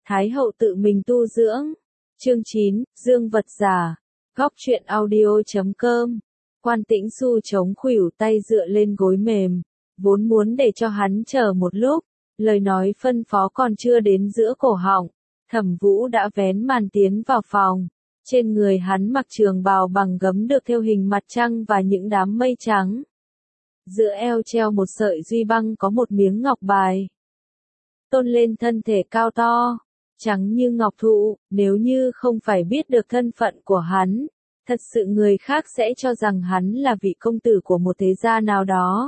Thái hậu tự mình tu dưỡng. Chương 9, Dương vật giả. Góc truyện audio.com. Quan Tĩnh Xu chống khuỷu tay dựa lên gối mềm, vốn muốn để cho hắn chờ một lúc, lời nói phân phó còn chưa đến giữa cổ họng, Thẩm Vũ đã vén màn tiến vào phòng. Trên người hắn mặc trường bào bằng gấm được thêu hình mặt trăng và những đám mây trắng. Giữa eo treo một sợi duy băng có một miếng ngọc bài. Tôn lên thân thể cao to, trắng như ngọc thụ, nếu như không phải biết được thân phận của hắn, thật sự người khác sẽ cho rằng hắn là vị công tử của một thế gia nào đó.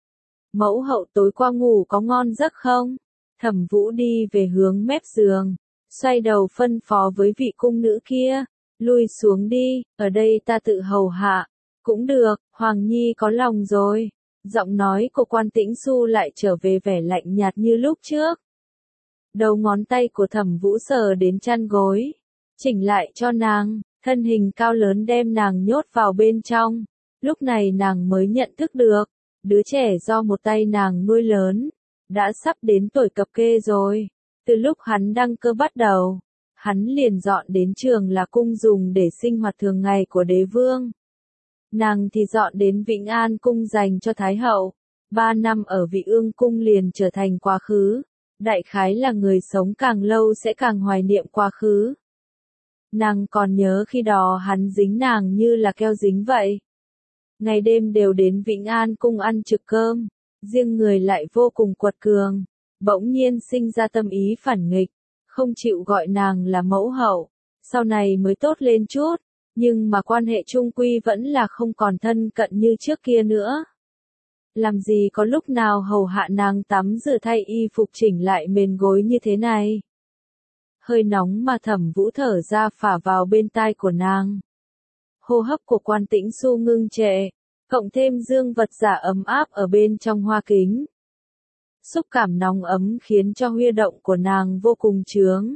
Mẫu hậu tối qua ngủ có ngon giấc không? Thẩm Vũ đi về hướng mép giường, xoay đầu phân phó với vị cung nữ kia, lui xuống đi, ở đây ta tự hầu hạ. Cũng được, Hoàng Nhi có lòng rồi. Giọng nói của Quan Tĩnh Xu lại trở về vẻ lạnh nhạt như lúc trước. Đầu ngón tay của Thẩm Vũ sờ đến chăn gối, chỉnh lại cho nàng, thân hình cao lớn đem nàng nhốt vào bên trong. Lúc này nàng mới nhận thức được, đứa trẻ do một tay nàng nuôi lớn, đã sắp đến tuổi cập kê rồi. Từ lúc hắn đăng cơ bắt đầu, hắn liền dọn đến Trường Là Cung dùng để sinh hoạt thường ngày của đế vương. Nàng thì dọn đến Vĩnh An Cung dành cho Thái hậu. 3 năm ở Vị Ương Cung liền trở thành quá khứ. Đại khái là người sống càng lâu sẽ càng hoài niệm quá khứ. Nàng còn nhớ khi đó hắn dính nàng như là keo dính vậy. Ngày đêm đều đến Vĩnh An Cung ăn trực cơm, riêng người lại vô cùng quật cường. Bỗng nhiên sinh ra tâm ý phản nghịch, không chịu gọi nàng là mẫu hậu. Sau này mới tốt lên chút, nhưng mà quan hệ chung quy vẫn là không còn thân cận như trước kia nữa. Làm gì có lúc nào hầu hạ nàng tắm rửa thay y phục chỉnh lại mền gối như thế này. Hơi nóng mà Thẩm Vũ thở ra phả vào bên tai của nàng. Hô hấp của Quan Tĩnh Xu ngưng trệ, cộng thêm dương vật giả ấm áp ở bên trong hoa kính. Xúc cảm nóng ấm khiến cho huy động của nàng vô cùng chướng.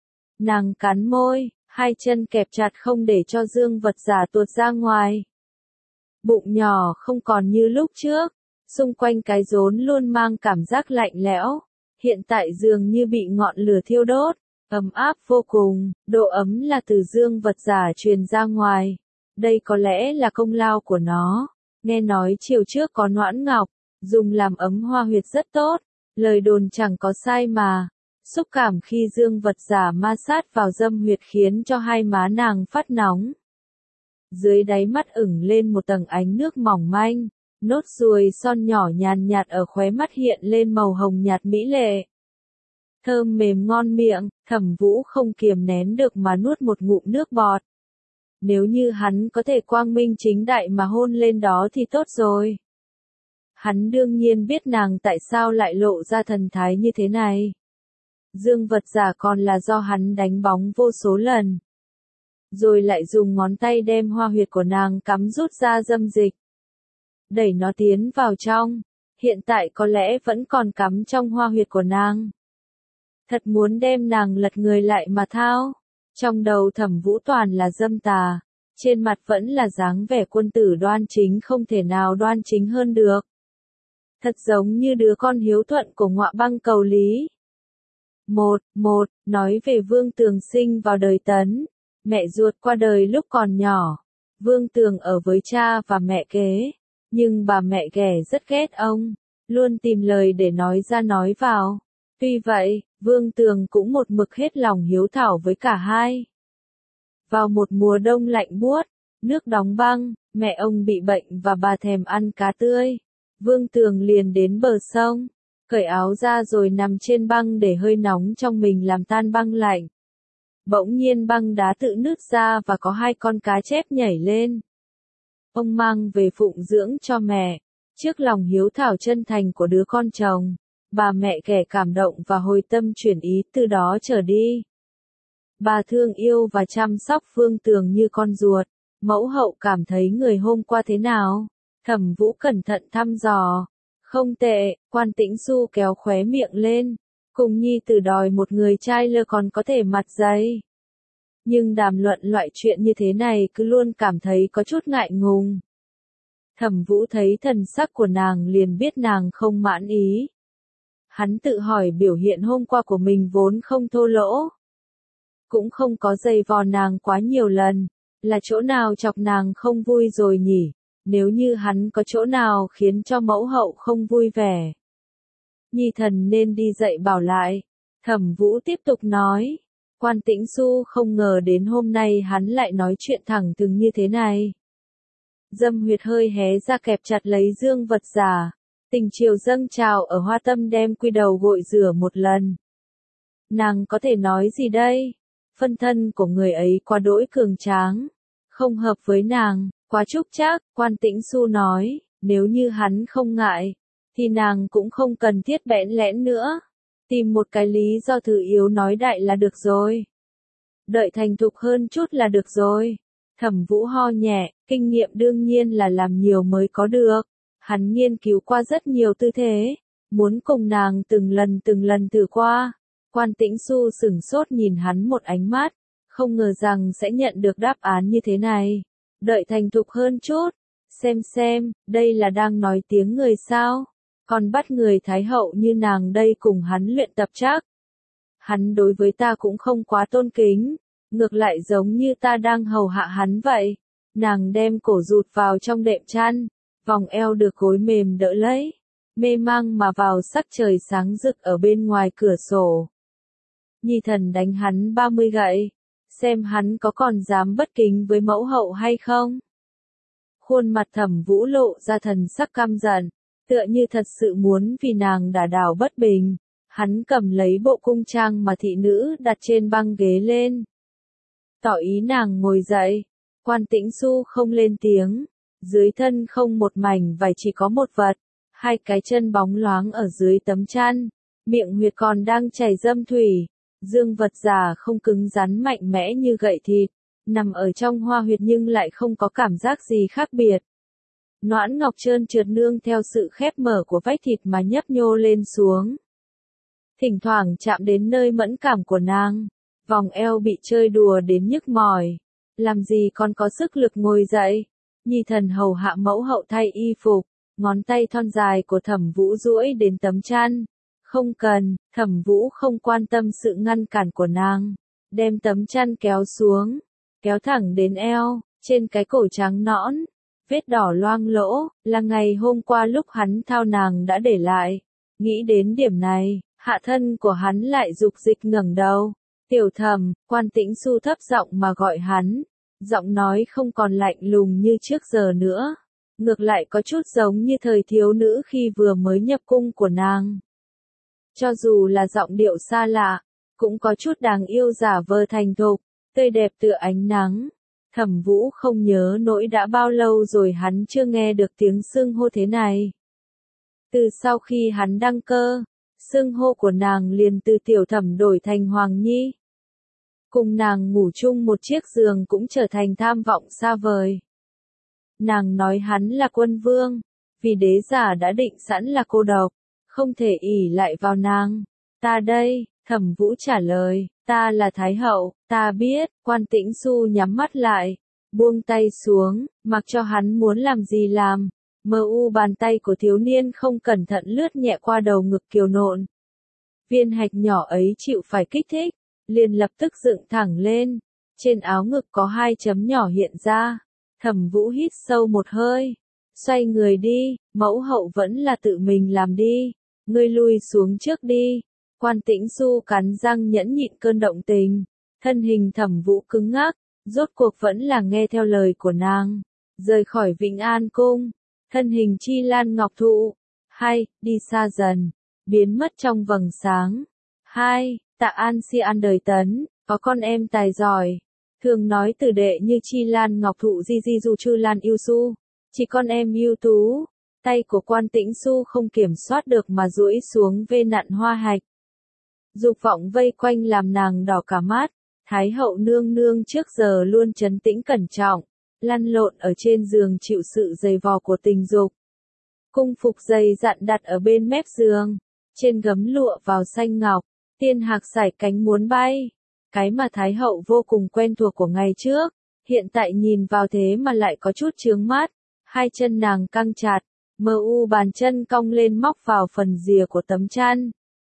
Nàng cắn môi, hai chân kẹp chặt không để cho dương vật giả tuột ra ngoài. Bụng nhỏ không còn như lúc trước, xung quanh cái rốn luôn mang cảm giác lạnh lẽo, hiện tại dường như bị ngọn lửa thiêu đốt, ấm áp vô cùng, độ ấm là từ dương vật giả truyền ra ngoài. Đây có lẽ là công lao của nó. Nghe nói chiều trước có noãn ngọc, dùng làm ấm hoa huyệt rất tốt, lời đồn chẳng có sai mà. Xúc cảm khi dương vật giả ma sát vào dâm huyệt khiến cho hai má nàng phát nóng. Dưới đáy mắt ửng lên một tầng ánh nước mỏng manh, nốt ruồi son nhỏ nhàn nhạt ở khóe mắt hiện lên màu hồng nhạt mỹ lệ. Thơm mềm ngon miệng, Thẩm Vũ không kiềm nén được mà nuốt một ngụm nước bọt. Nếu như hắn có thể quang minh chính đại mà hôn lên đó thì tốt rồi. Hắn đương nhiên biết nàng tại sao lại lộ ra thần thái như thế này. Dương vật giả còn là do hắn đánh bóng vô số lần. Rồi lại dùng ngón tay đem hoa huyệt của nàng cắm rút ra dâm dịch. Đẩy nó tiến vào trong, hiện tại có lẽ vẫn còn cắm trong hoa huyệt của nàng. Thật muốn đem nàng lật người lại mà thao. Trong đầu Thẩm Vũ toàn là dâm tà, trên mặt vẫn là dáng vẻ quân tử đoan chính không thể nào đoan chính hơn được. Thật giống như đứa con hiếu thuận của Ngọa Băng cầu lý. Một, nói về Vương Tường sinh vào đời Tấn, mẹ ruột qua đời lúc còn nhỏ. Vương Tường ở với cha và mẹ kế, nhưng bà mẹ ghẻ rất ghét ông, luôn tìm lời để nói ra nói vào. Tuy vậy, Vương Tường cũng một mực hết lòng hiếu thảo với cả hai. Vào một mùa đông lạnh buốt, nước đóng băng, mẹ ông bị bệnh và bà thèm ăn cá tươi. Vương Tường liền đến bờ sông, cởi áo ra rồi nằm trên băng để hơi nóng trong mình làm tan băng lạnh. Bỗng nhiên băng đá tự nứt ra và có 2 con cá chép nhảy lên. Ông mang về phụng dưỡng cho mẹ. Trước lòng hiếu thảo chân thành của đứa con chồng, bà mẹ kẻ cảm động và hồi tâm chuyển ý, từ đó trở đi. Bà thương yêu và chăm sóc Vương Tường như con ruột. Mẫu hậu cảm thấy người hôm qua thế nào? Thẩm Vũ cẩn thận thăm dò. Không tệ, Quan Tĩnh Xu kéo khóe miệng lên. Cùng nhi tử đòi một người trai lơ còn có thể mặt dày. Nhưng đàm luận loại chuyện như thế này cứ luôn cảm thấy có chút ngại ngùng. Thẩm Vũ thấy thần sắc của nàng liền biết nàng không mãn ý. Hắn tự hỏi biểu hiện hôm qua của mình vốn không thô lỗ. Cũng không có giày vò nàng quá nhiều lần, là chỗ nào chọc nàng không vui rồi nhỉ, nếu như hắn có chỗ nào khiến cho mẫu hậu không vui vẻ. Nhi thần nên đi dạy bảo lại. Thẩm Vũ tiếp tục nói. Quan Tĩnh Xu không ngờ đến hôm nay hắn lại nói chuyện thẳng thừng như thế này. Dâm Huyệt hơi hé ra kẹp chặt lấy Dương Vật Giả. Tình chiều dâng trào ở Hoa Tâm đem quy đầu gội rửa một lần. Nàng có thể nói gì đây? Phân thân của người ấy quá đỗi cường tráng. Không hợp với nàng, quá trúc trác, Quan Tĩnh Xu nói, nếu như hắn không ngại, thì nàng cũng không cần thiết bẽn lẽn nữa. Tìm một cái lý do thử yếu nói đại là được rồi. Đợi thành thục hơn chút là được rồi. Thẩm Vũ ho nhẹ, kinh nghiệm đương nhiên là làm nhiều mới có được. Hắn nghiên cứu qua rất nhiều tư thế, muốn cùng nàng từng lần thử qua. Quan Tĩnh Xu sửng sốt nhìn hắn một ánh mắt, không ngờ rằng sẽ nhận được đáp án như thế này. Đợi thành thục hơn chút, xem, đây là đang nói tiếng người sao? Còn bắt người Thái Hậu như nàng đây cùng hắn luyện tập chắc. Hắn đối với ta cũng không quá tôn kính, ngược lại giống như ta đang hầu hạ hắn vậy. Nàng đem cổ rụt vào trong đệm chăn, vòng eo được gối mềm đỡ lấy, mê mang mà vào sắc trời sáng rực ở bên ngoài cửa sổ. Nhi thần đánh hắn 30 gậy, xem hắn có còn dám bất kính với mẫu hậu hay không. Khuôn mặt Thẩm Vũ lộ ra thần sắc căm giận, tựa như thật sự muốn vì nàng đả đảo bất bình. Hắn cầm lấy bộ cung trang mà thị nữ đặt trên băng ghế lên, tỏ ý nàng ngồi dậy. Quan Tĩnh Xu không lên tiếng, dưới thân không một mảnh vải chỉ có một vật, hai cái chân bóng loáng ở dưới tấm chăn, miệng huyệt còn đang chảy dâm thủy. Dương Vật Giả không cứng rắn mạnh mẽ như gậy thịt, nằm ở trong hoa huyệt nhưng lại không có cảm giác gì khác biệt. Noãn ngọc trơn trượt nương theo sự khép mở của vách thịt mà nhấp nhô lên xuống. Thỉnh thoảng chạm đến nơi mẫn cảm của nàng, vòng eo bị chơi đùa đến nhức mỏi. Làm gì còn có sức lực ngồi dậy? Nhi thần hầu hạ mẫu hậu thay y phục, ngón tay thon dài của Thẩm Vũ duỗi đến tấm chăn. Không cần, Thẩm Vũ không quan tâm sự ngăn cản của nàng, đem tấm chăn kéo xuống, kéo thẳng đến eo, trên cái cổ trắng nõn, vết đỏ loang lỗ, là ngày hôm qua lúc hắn thao nàng đã để lại. Nghĩ đến điểm này, hạ thân của hắn lại dục dịch ngẩng đầu. Tiểu Thẩm, Quan Tĩnh Xu thấp giọng mà gọi hắn, giọng nói không còn lạnh lùng như trước giờ nữa, ngược lại có chút giống như thời thiếu nữ khi vừa mới nhập cung của nàng. Cho dù là giọng điệu xa lạ, cũng có chút đáng yêu giả vờ thành thục, tươi đẹp tựa ánh nắng. Thẩm Vũ không nhớ nỗi đã bao lâu rồi hắn chưa nghe được tiếng xưng hô thế này. Từ sau khi hắn đăng cơ, xưng hô của nàng liền từ Tiểu Thẩm đổi thành Hoàng Nhi. Cùng nàng ngủ chung một chiếc giường cũng trở thành tham vọng xa vời. Nàng nói hắn là quân vương, vì đế giả đã định sẵn là cô độc, không thể ỷ lại vào nàng. Ta đây, Thẩm Vũ trả lời, ta là Thái Hậu, ta biết. Quan Tĩnh Xu nhắm mắt lại, buông tay xuống, mặc cho hắn muốn làm gì làm. Mờ u bàn tay của thiếu niên không cẩn thận lướt nhẹ qua đầu ngực kiều nộn. Viên hạch nhỏ ấy chịu phải kích thích, liền lập tức dựng thẳng lên, trên áo ngực có hai chấm nhỏ hiện ra. Thẩm Vũ hít sâu một hơi, xoay người đi, mẫu hậu vẫn là tự mình làm đi, ngươi lui xuống trước đi. Quan Tĩnh Xu cắn răng nhẫn nhịn cơn động tình, thân hình Thẩm Vũ cứng ngắc, rốt cuộc vẫn là nghe theo lời của nàng, rời khỏi Vĩnh An cung, thân hình Chi Lan Ngọc Thụ, đi xa dần, biến mất trong vầng sáng. Tạ An Si An đời Tấn, có con em tài giỏi, thường nói từ đệ như Chi Lan Ngọc Thụ Di Di Du Chư Lan Yêu Su, chỉ con em ưu tú. Tay của Quan Tĩnh Xu không kiểm soát được mà duỗi xuống vê nặn hoa hạch. Dục vọng vây quanh làm nàng đỏ cả mắt. Thái hậu nương nương trước giờ luôn trấn tĩnh cẩn trọng, lăn lộn ở trên giường chịu sự giày vò của tình dục. Cung phục dày dặn đặt ở bên mép giường, trên gấm lụa vào xanh ngọc, tiên hạc sải cánh muốn bay. Cái mà Thái hậu vô cùng quen thuộc của ngày trước, hiện tại nhìn vào thế mà lại có chút chướng mắt. Hai chân nàng căng chặt, mờ u bàn chân cong lên móc vào phần rìa của tấm chăn,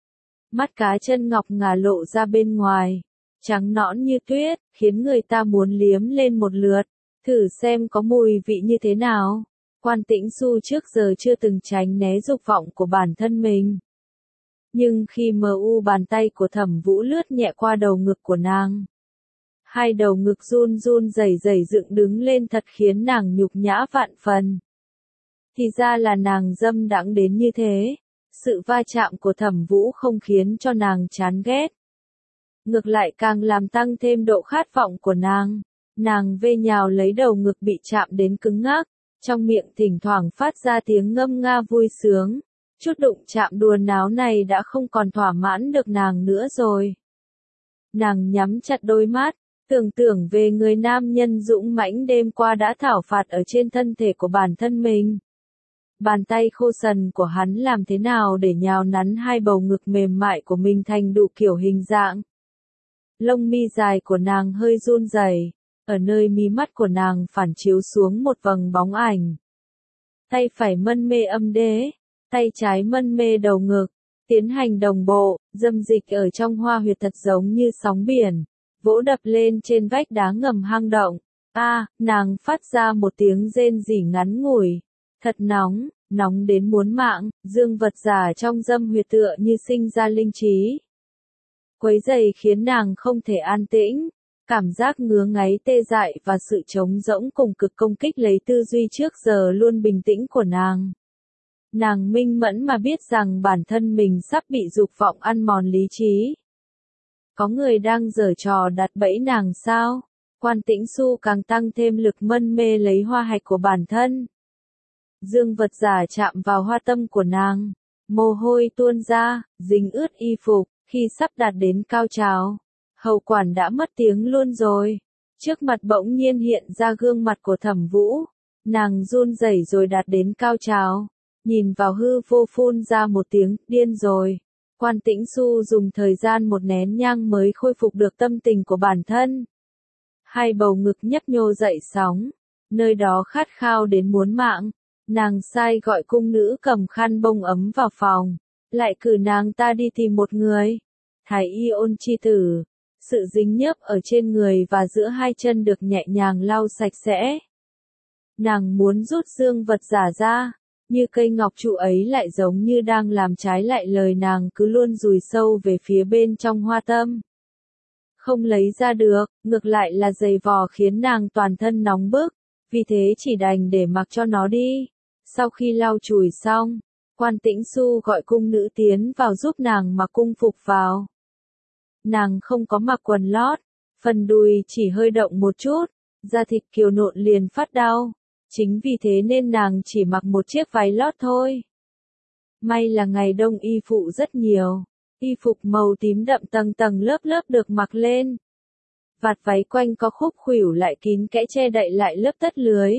mắt cá chân ngọc ngà lộ ra bên ngoài, trắng nõn như tuyết, khiến người ta muốn liếm lên một lượt, thử xem có mùi vị như thế nào. Quan Tĩnh Xu trước giờ chưa từng tránh né dục vọng của bản thân mình. Nhưng khi bàn tay của Thẩm Vũ lướt nhẹ qua đầu ngực của nàng, hai đầu ngực run run rẩy rẩy dựng đứng lên thật khiến nàng nhục nhã vạn phần. Thì ra là nàng dâm đãng đến như thế. Sự va chạm của Thẩm Vũ không khiến cho nàng chán ghét. Ngược lại càng làm tăng thêm độ khát vọng của nàng. Nàng vê nhào lấy đầu ngực bị chạm đến cứng ngắc, trong miệng thỉnh thoảng phát ra tiếng ngâm nga vui sướng. Chút đụng chạm đùa náo này đã không còn thỏa mãn được nàng nữa rồi. Nàng nhắm chặt đôi mắt, tưởng tượng về người nam nhân dũng mãnh đêm qua đã thảo phạt ở trên thân thể của bản thân mình. Bàn tay khô sần của hắn làm thế nào để nhào nắn hai bầu ngực mềm mại của mình thành đủ kiểu hình dạng. Lông mi dài của nàng hơi run rẩy, ở nơi mí mắt của nàng phản chiếu xuống một vầng bóng ảnh. Tay phải mân mê âm đế, tay trái mân mê đầu ngực, tiến hành đồng bộ, dâm dịch ở trong hoa huyệt thật giống như sóng biển, vỗ đập lên trên vách đá ngầm hang động. Nàng phát ra một tiếng rên rỉ ngắn ngủi. Thật nóng, nóng đến muốn mạng, dương vật giả trong dâm huyệt tựa như sinh ra linh trí. Quấy rầy khiến nàng không thể an tĩnh, cảm giác ngứa ngáy tê dại và sự trống rỗng cùng cực công kích lấy tư duy trước giờ luôn bình tĩnh của nàng. Nàng minh mẫn mà biết rằng bản thân mình sắp bị dục vọng ăn mòn lý trí. Có người đang giở trò đặt bẫy nàng sao? Quan Tĩnh Xu càng tăng thêm lực mân mê lấy hoa hạch của bản thân. Dương vật giả chạm vào hoa tâm của nàng, mồ hôi tuôn ra, dính ướt y phục, khi sắp đạt đến cao trào. Hậu quản đã mất tiếng luôn rồi. Trước mặt bỗng nhiên hiện ra gương mặt của Thẩm Vũ, nàng run rẩy rồi đạt đến cao trào, nhìn vào hư vô phun ra một tiếng, điên rồi. Quan Tĩnh Xu dùng thời gian một nén nhang mới khôi phục được tâm tình của bản thân. Hai bầu ngực nhấp nhô dậy sóng, nơi đó khát khao đến muốn mạng. Nàng sai gọi cung nữ cầm khăn bông ấm vào phòng, lại cử nàng ta đi tìm một người. Thái y Ôn chi tử, sự dính nhớp ở trên người và giữa hai chân được nhẹ nhàng lau sạch sẽ. Nàng muốn rút dương vật giả ra, như cây ngọc trụ ấy lại giống như đang làm trái lại lời nàng cứ luôn dùi sâu về phía bên trong hoa tâm. Không lấy ra được, ngược lại là giày vò khiến nàng toàn thân nóng bức, vì thế chỉ đành để mặc cho nó đi. Sau khi lau chùi xong, Quan Tĩnh Xu gọi cung nữ tiến vào giúp nàng mặc cung phục vào. Nàng không có mặc quần lót, phần đùi chỉ hơi động một chút, da thịt kiều nộn liền phát đau. Chính vì thế nên nàng chỉ mặc một chiếc váy lót thôi. May là ngày đông y phụ rất nhiều, y phục màu tím đậm tầng tầng lớp lớp được mặc lên. Vạt váy quanh có khúc khuỷu lại kín kẽ che đậy lại lớp tất lưới.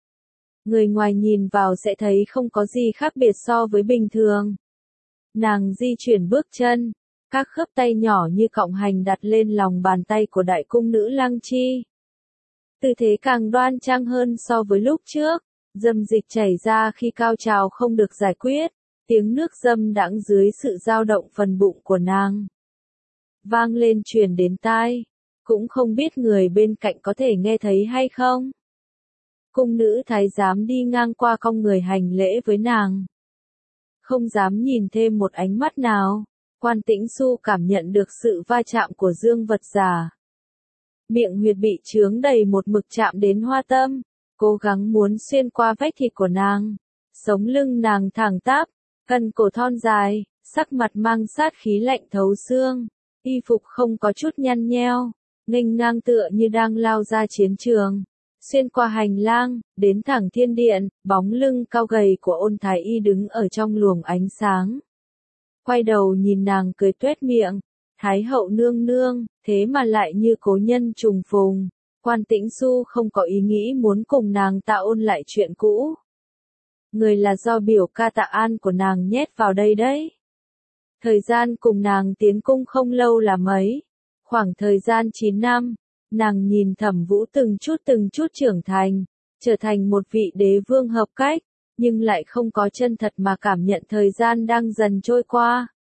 Người ngoài nhìn vào sẽ thấy không có gì khác biệt so với bình thường. Nàng di chuyển bước chân, các khớp tay nhỏ như cọng hành đặt lên lòng bàn tay của đại cung nữ Lăng Chi. Tư thế càng đoan trang hơn so với lúc trước, dâm dịch chảy ra khi cao trào không được giải quyết, tiếng nước dâm đãng dưới sự dao động phần bụng của nàng. Vang lên truyền đến tai, cũng không biết người bên cạnh có thể nghe thấy hay không. Cung nữ thái giám đi ngang qua cong người hành lễ với nàng. Không dám nhìn thêm một ánh mắt nào, Quan Tĩnh Xu cảm nhận được sự va chạm của dương vật giả. Miệng huyệt bị chướng đầy một mực chạm đến hoa tâm, cố gắng muốn xuyên qua vách thịt của nàng. Sống lưng nàng thẳng tắp, cần cổ thon dài, sắc mặt mang sát khí lạnh thấu xương, y phục không có chút nhăn nheo, nghênh ngang tựa như đang lao ra chiến trường. Xuyên qua hành lang, đến thẳng thiên điện, bóng lưng cao gầy của Ôn Thái Y đứng ở trong luồng ánh sáng. Quay đầu nhìn nàng cười tuét miệng, Thái hậu nương nương, thế mà lại như cố nhân trùng phùng. Quan Tĩnh Xu không có ý nghĩ muốn cùng nàng ta ôn lại chuyện cũ. Người là do biểu ca Tạ An của nàng nhét vào đây đấy. Thời gian cùng nàng tiến cung không lâu là mấy, khoảng thời gian 9 năm. Nàng nhìn Thẩm Vũ từng chút trưởng thành, trở thành một vị đế vương hợp cách, nhưng lại không có chân thật mà cảm nhận thời gian đang dần trôi qua.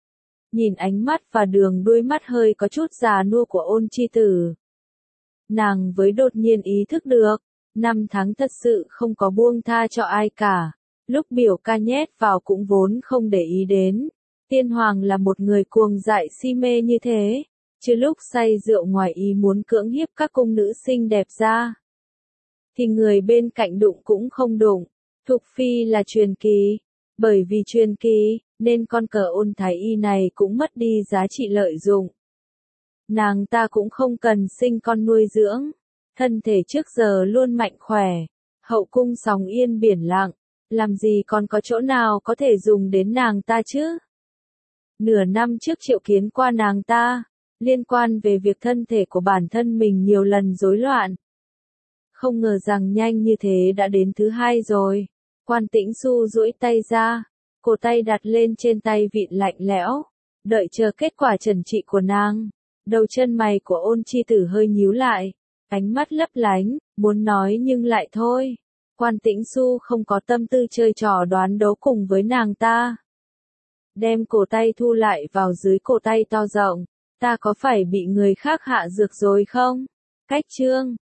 nhìn ánh mắt và đường đuôi mắt hơi có chút già nua của Ôn Chi Tử. Nàng với đột nhiên ý thức được, 5 tháng thật sự không có buông tha cho ai cả. Lúc biểu ca nhét vào cũng vốn không để ý đến. Tiên Hoàng là một người cuồng dại si mê như thế, chứ lúc say rượu ngoài ý muốn cưỡng hiếp các cung nữ xinh đẹp ra. Thì người bên cạnh đụng cũng không đụng. Thục Phi là truyền kỳ. Bởi vì truyền kỳ, nên con cờ Ôn Thái Y này cũng mất đi giá trị lợi dụng. Nàng ta cũng không cần sinh con nuôi dưỡng. Thân thể trước giờ luôn mạnh khỏe. Hậu cung sóng yên biển lặng. Làm gì còn có chỗ nào có thể dùng đến nàng ta chứ? Nửa năm trước triệu kiến qua nàng ta, liên quan về việc thân thể của bản thân mình nhiều lần rối loạn. Không ngờ rằng nhanh như thế đã đến thứ 2 rồi. Quan Tĩnh Xu duỗi tay ra, cổ tay đặt lên trên tay vịn lạnh lẽo, đợi chờ kết quả trần trị của nàng. Đầu chân mày của Ôn Chi Tử hơi nhíu lại, ánh mắt lấp lánh, muốn nói nhưng lại thôi. Quan Tĩnh Xu không có tâm tư chơi trò đoán đấu cùng với nàng ta. Đem cổ tay thu lại vào dưới cổ tay to rộng, ta có phải bị người khác hạ dược rồi không? Cách chương